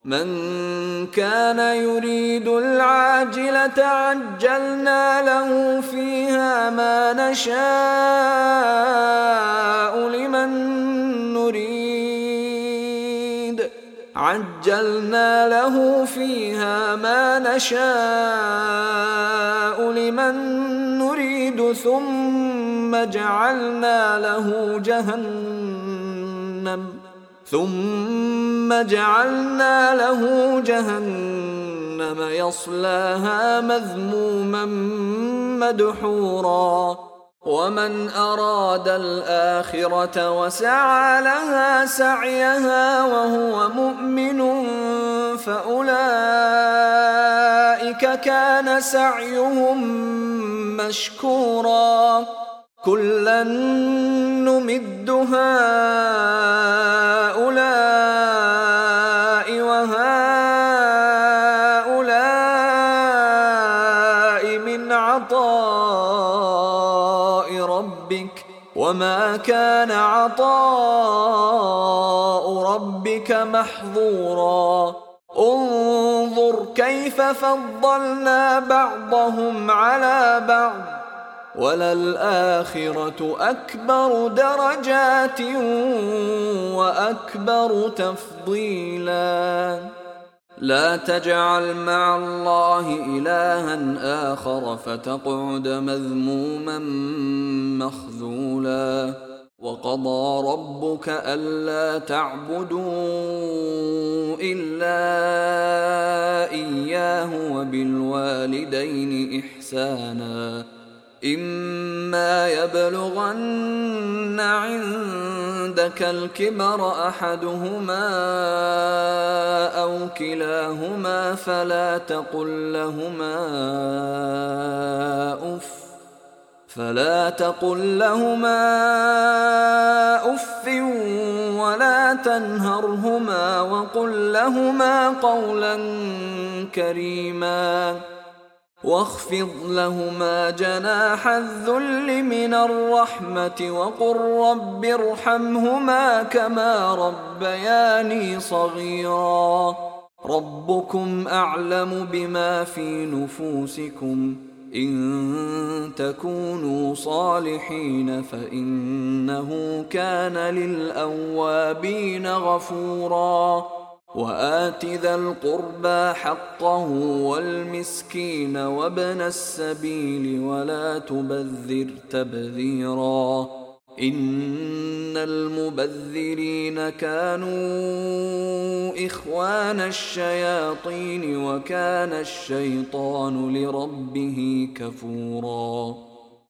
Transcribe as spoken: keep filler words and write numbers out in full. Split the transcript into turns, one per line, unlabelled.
من كان يريد العاجلة عجلنا له فيها ما نشاء لمن نريد عجلنا له فيها ما نشاء لمن نريد ثم جعلنا له جهنم ثم جعلنا له جهنم يصلاها مذموما مدحورا ومن أراد الآخرة وسعى لها سعيها وهو مؤمن فأولئك كان سعيهم مشكورا كلا نمد هؤلاء وهؤلاء من عطاء ربك وما كان عطاء ربك محظورا انظر كيف فضلنا بعضهم على بعض وللآخرة أكبر درجات وأكبر تفضيلا لا تجعل مع الله إلها آخر فتقعد مذموما مخذولا وقضى ربك ألا تعبدوا إلا إياه وبالوالدين إحسانا إما يبلغن عندك الكبر أحدهما أو كلاهما فلا تقل لهما أف فلا تقل لهما أف ولا تنهرهما وقل لهما قولا كريما واخفض لهما جناح الذل من الرحمة وقل رب ارحمهما كما ربياني صغيرا ربكم أعلم بما في نفوسكم إن تكونوا صالحين فإنه كان للأوابين غفورا وآت ذا القربى حقه والمسكين وابن السبيل ولا تبذر تبذيرا إن المبذرين كانوا إخوان الشياطين وكان الشيطان لربه كفورا